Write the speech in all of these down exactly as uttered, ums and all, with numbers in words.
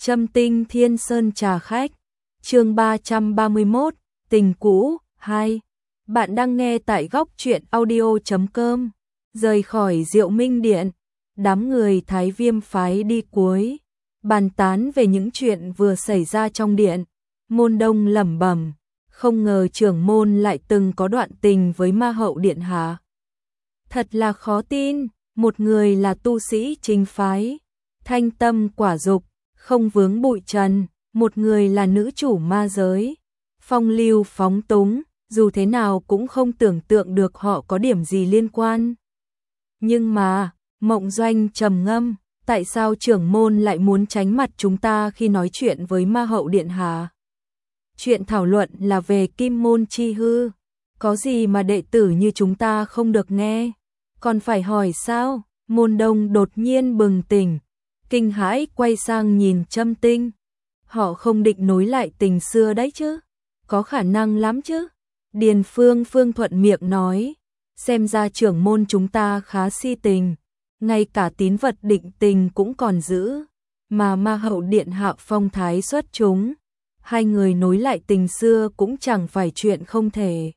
Châm Tinh Thiên Sơn trà khách, chương ba trăm ba mươi mốt, tình cũ, hai. Bạn đang nghe tại góc truyện audio chấm com. Rời khỏi Diệu Minh Điện, đám người Thái Viêm phái đi cuối, bàn tán về những chuyện vừa xảy ra trong điện. Môn Đông lẩm bẩm, không ngờ trưởng môn lại từng có đoạn tình với Ma Hậu điện hạ. Thật là khó tin, một người là tu sĩ chính phái, thanh tâm quả dục, không vướng bụi trần, một người là nữ chủ ma giới, phong lưu phóng túng, dù thế nào cũng không tưởng tượng được họ có điểm gì liên quan. Nhưng mà, Mộng Doanh trầm ngâm, tại sao trưởng môn lại muốn tránh mặt chúng ta khi nói chuyện với Ma Hậu điện hạ? Chuyện thảo luận là về Kim Môn Chi Hư, có gì mà đệ tử như chúng ta không được nghe? Còn phải hỏi sao? Môn Đông đột nhiên bừng tỉnh, kinh hãi quay sang nhìn Châm Tinh. Họ không định nối lại tình xưa đấy chứ? Có khả năng lắm chứ? Điền Phương Phương thuận miệng nói, xem ra trưởng môn chúng ta khá si tình, ngay cả tín vật định tình cũng còn giữ, mà Ma Hậu điện hạ phong thái xuất chúng, hai người nối lại tình xưa cũng chẳng phải chuyện không thể.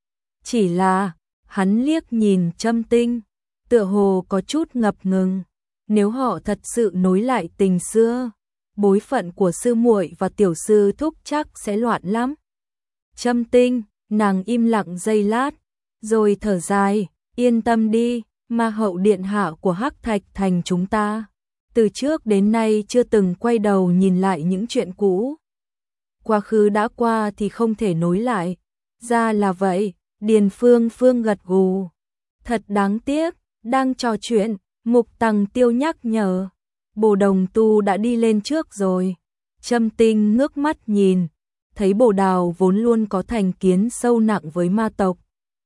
Chỉ là, hắn liếc nhìn Châm Tinh, tựa hồ có chút ngập ngừng, nếu họ thật sự nối lại tình xưa, bối phận của sư muội và tiểu sư thúc chắc sẽ loạn lắm. Châm Tinh, nàng im lặng giây lát, rồi thở dài, yên tâm đi, Ma Hậu điện hạ của Hắc Thạch Thành chúng ta, từ trước đến nay chưa từng quay đầu nhìn lại những chuyện cũ. Quá khứ đã qua thì không thể nối lại, ra là vậy. Điền Phương Phương gật gù, thật đáng tiếc. Đang trò chuyện, Mục Tằng Tiêu nhắc nhở, Bồ Đồng Tu đã đi lên trước rồi. Châm Tinh ngước mắt nhìn, thấy Bồ Đào vốn luôn có thành kiến sâu nặng với ma tộc.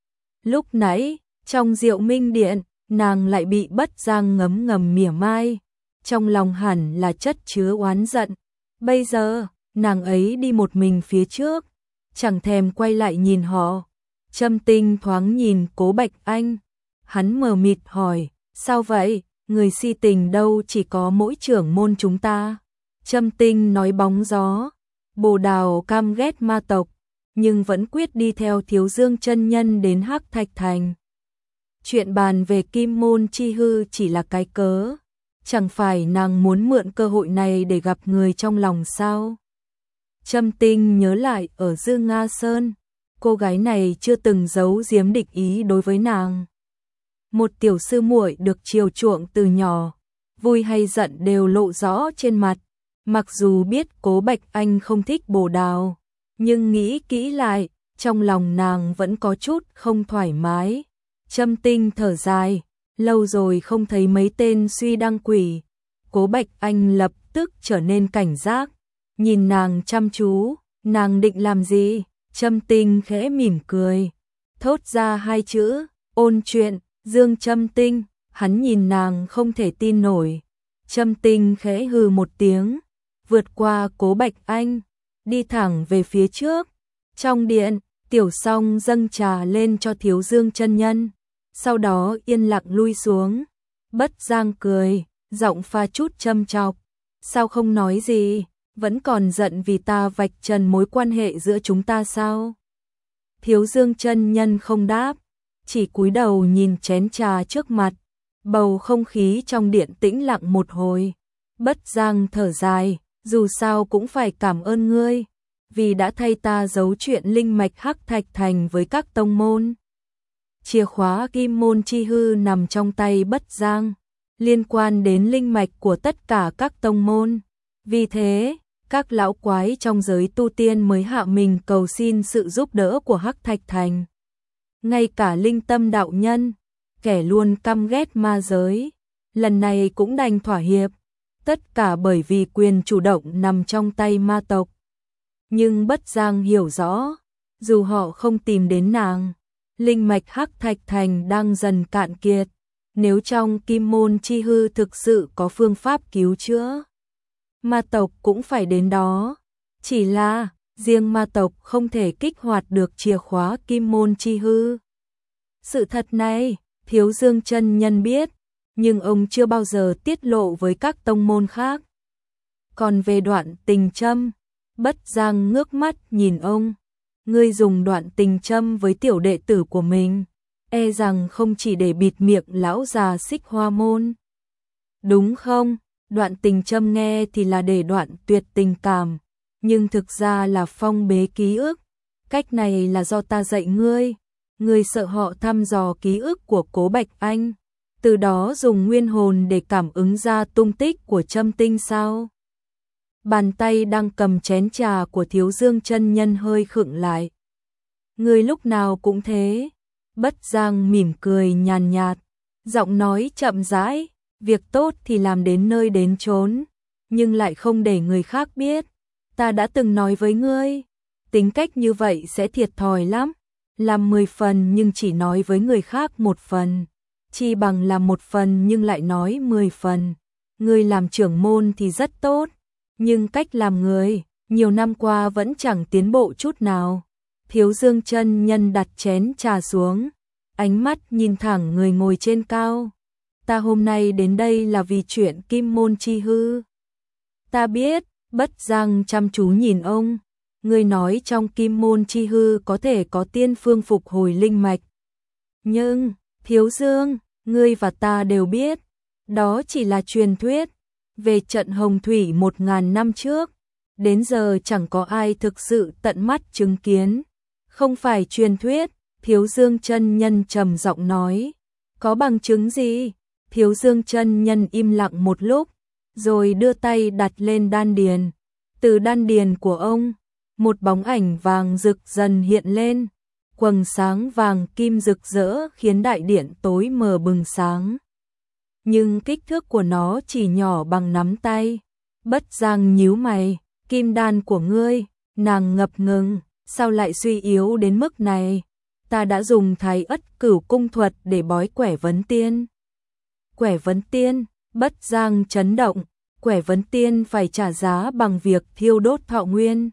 Lúc nãy, trong Diệu Minh Điện, nàng lại bị Bất Giang ngấm ngầm mỉa mai, trong lòng hẳn là chất chứa oán giận. Bây giờ, nàng ấy đi một mình phía trước, chẳng thèm quay lại nhìn họ. Châm Tinh thoáng nhìn Cố Bạch Anh, hắn mờ mịt hỏi, sao vậy, người si tình đâu chỉ có mỗi trưởng môn chúng ta. Châm Tinh nói bóng gió, Bồ Đào căm ghét ma tộc, nhưng vẫn quyết đi theo Thiếu Dương chân nhân đến Hắc Thạch Thành. Chuyện bàn về Kim Môn Chi Hư chỉ là cái cớ, chẳng phải nàng muốn mượn cơ hội này để gặp người trong lòng sao? Châm Tinh nhớ lại ở Dương Nga Sơn, cô gái này chưa từng giấu giếm địch ý đối với nàng. Một tiểu sư muội được chiều chuộng từ nhỏ, vui hay giận đều lộ rõ trên mặt. Mặc dù biết Cố Bạch Anh không thích Bồ Đào, nhưng nghĩ kỹ lại, trong lòng nàng vẫn có chút không thoải mái. Châm Tinh thở dài, lâu rồi không thấy mấy tên suy đăng quỷ. Cố Bạch Anh lập tức trở nên cảnh giác, nhìn nàng chăm chú, nàng định làm gì? Châm Tinh khẽ mỉm cười, thốt ra hai chữ, ôn chuyện. Dương Châm Tinh, hắn nhìn nàng không thể tin nổi. Châm Tinh khẽ hừ một tiếng, vượt qua Cố Bạch Anh, đi thẳng về phía trước. Trong điện, Tiểu Song dâng trà lên cho Thiếu Dương chân nhân, sau đó yên lặng lui xuống. Bất Giang cười, giọng pha chút châm chọc, sao không nói gì, vẫn còn giận vì ta vạch trần mối quan hệ giữa chúng ta sao? Thiếu Dương chân nhân không đáp, chỉ cúi đầu nhìn chén trà trước mặt. Bầu không khí trong điện tĩnh lặng một hồi. Bất Giang thở dài, dù sao cũng phải cảm ơn ngươi, vì đã thay ta giấu chuyện linh mạch Hắc Thạch Thành với các tông môn. Chìa khóa Kim Môn Chi Hư nằm trong tay Bất Giang, liên quan đến linh mạch của tất cả các tông môn. Vì thế, các lão quái trong giới tu tiên mới hạ mình cầu xin sự giúp đỡ của Hắc Thạch Thành. Ngay cả Linh Tâm đạo nhân, kẻ luôn căm ghét ma giới, lần này cũng đành thỏa hiệp, tất cả bởi vì quyền chủ động nằm trong tay ma tộc. Nhưng Bất Giang hiểu rõ, dù họ không tìm đến nàng, linh mạch Hắc Thạch Thành đang dần cạn kiệt, nếu trong Kim Môn Chi Hư thực sự có phương pháp cứu chữa, ma tộc cũng phải đến đó. Chỉ là riêng ma tộc không thể kích hoạt được chìa khóa Kim Môn Chi Hư. Sự thật này, Thiếu Dương chân nhân biết, nhưng ông chưa bao giờ tiết lộ với các tông môn khác. Còn về đoạn tình châm, Bất Giang ngước mắt nhìn ông. Ngươi dùng đoạn tình châm với tiểu đệ tử của mình, e rằng không chỉ để bịt miệng lão già Xích Hoa môn. Đúng không? Đoạn tình châm nghe thì là để đoạn tuyệt tình cảm, nhưng thực ra là phong bế ký ức. Cách này là do ta dạy ngươi. Ngươi sợ họ thăm dò ký ức của Cố Bạch Anh, từ đó dùng nguyên hồn để cảm ứng ra tung tích của châm tinh sao? Bàn tay đang cầm chén trà của Thiếu Dương chân nhân hơi khựng lại. Ngươi lúc nào cũng thế. Bất Giang mỉm cười nhàn nhạt, giọng nói chậm rãi, việc tốt thì làm đến nơi đến chốn, nhưng lại không để người khác biết. Ta đã từng nói với ngươi, tính cách như vậy sẽ thiệt thòi lắm. Làm mười phần nhưng chỉ nói với người khác một phần, chi bằng làm một phần nhưng lại nói mười phần. Ngươi làm trưởng môn thì rất tốt, nhưng cách làm người, nhiều năm qua vẫn chẳng tiến bộ chút nào. Thiếu Dương chân nhân đặt chén trà xuống, ánh mắt nhìn thẳng người ngồi trên cao. Ta hôm nay đến đây là vì chuyện Kim Môn Chi Hư. Ta biết. Bất Giang chăm chú nhìn ông. Ngươi nói trong Kim Môn Chi Hư có thể có tiên phương phục hồi linh mạch. Nhưng, Thiếu Dương, ngươi và ta đều biết, đó chỉ là truyền thuyết. Về trận Hồng Thủy một ngàn năm trước, đến giờ chẳng có ai thực sự tận mắt chứng kiến. Không phải truyền thuyết, Thiếu Dương chân nhân trầm giọng nói. Có bằng chứng gì? Thiếu Dương chân nhân im lặng một lúc, rồi đưa tay đặt lên đan điền. Từ đan điền của ông, một bóng ảnh vàng rực dần hiện lên, quầng sáng vàng kim rực rỡ khiến đại điện tối mờ bừng sáng. Nhưng kích thước của nó chỉ nhỏ bằng nắm tay. Bất Giang nhíu mày, kim đan của ngươi, nàng ngập ngừng, sao lại suy yếu đến mức này? Ta đã dùng Thái Ất Cửu cung thuật để bói Quẻ Vấn Tiên. Quẻ Vấn Tiên, Bất Giang chấn động, Quẻ Vấn Tiên phải trả giá bằng việc thiêu đốt thọ nguyên.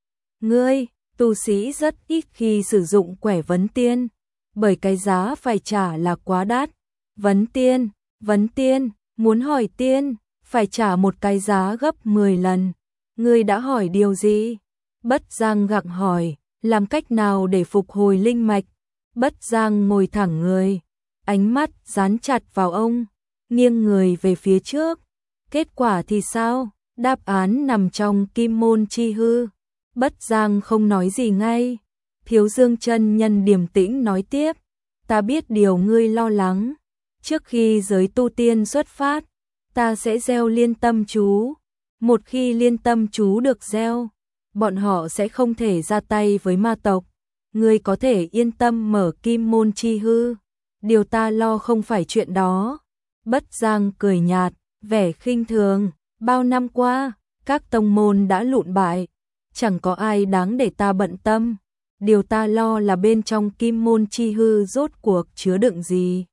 Ngươi, tu sĩ rất ít khi sử dụng Quẻ Vấn Tiên, bởi cái giá phải trả là quá đắt. Vấn Tiên, Vấn Tiên, muốn hỏi tiên, phải trả một cái giá gấp mười lần. Ngươi đã hỏi điều gì? Bất Giang gặng hỏi, làm cách nào để phục hồi linh mạch? Bất Giang ngồi thẳng người, ánh mắt dán chặt vào ông, nghiêng người về phía trước. Kết quả thì sao? Đáp án nằm trong Kim Môn Chi Hư. Bất Giang không nói gì ngay. Thiếu Dương chân nhân điềm tĩnh nói tiếp, ta biết điều ngươi lo lắng. Trước khi giới tu tiên xuất phát, ta sẽ gieo liên tâm chú. Một khi liên tâm chú được gieo, bọn họ sẽ không thể ra tay với ma tộc. Ngươi có thể yên tâm mở Kim Môn Chi Hư. Điều ta lo không phải chuyện đó. Bất Giang cười nhạt, vẻ khinh thường. Bao năm qua, các tông môn đã lụn bại, chẳng có ai đáng để ta bận tâm. Điều ta lo là bên trong Kim Môn Chi Hư rốt cuộc chứa đựng gì.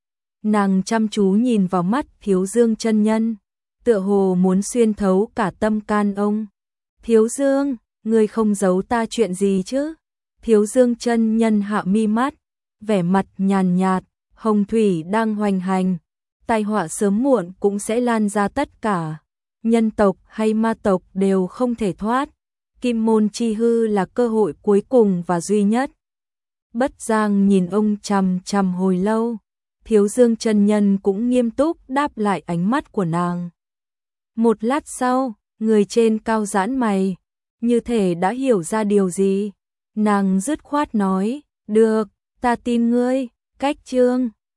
Nàng chăm chú nhìn vào mắt Thiếu Dương chân nhân, tựa hồ muốn xuyên thấu cả tâm can ông. Thiếu Dương, ngươi không giấu ta chuyện gì chứ? Thiếu Dương chân nhân hạ mi mắt, vẻ mặt nhàn nhạt, hồng thủy đang hoành hành, tai họa sớm muộn cũng sẽ lan ra, tất cả nhân tộc hay ma tộc đều không thể thoát. Kim Môn Chi Hư là cơ hội cuối cùng và duy nhất. Bất Giang nhìn ông chằm chằm hồi lâu. Thiếu Dương chân nhân cũng nghiêm túc đáp lại ánh mắt của nàng. Một lát sau, người trên cao giãn mày, như thể đã hiểu ra điều gì. Nàng dứt khoát nói, được, ta tin ngươi. Cách chương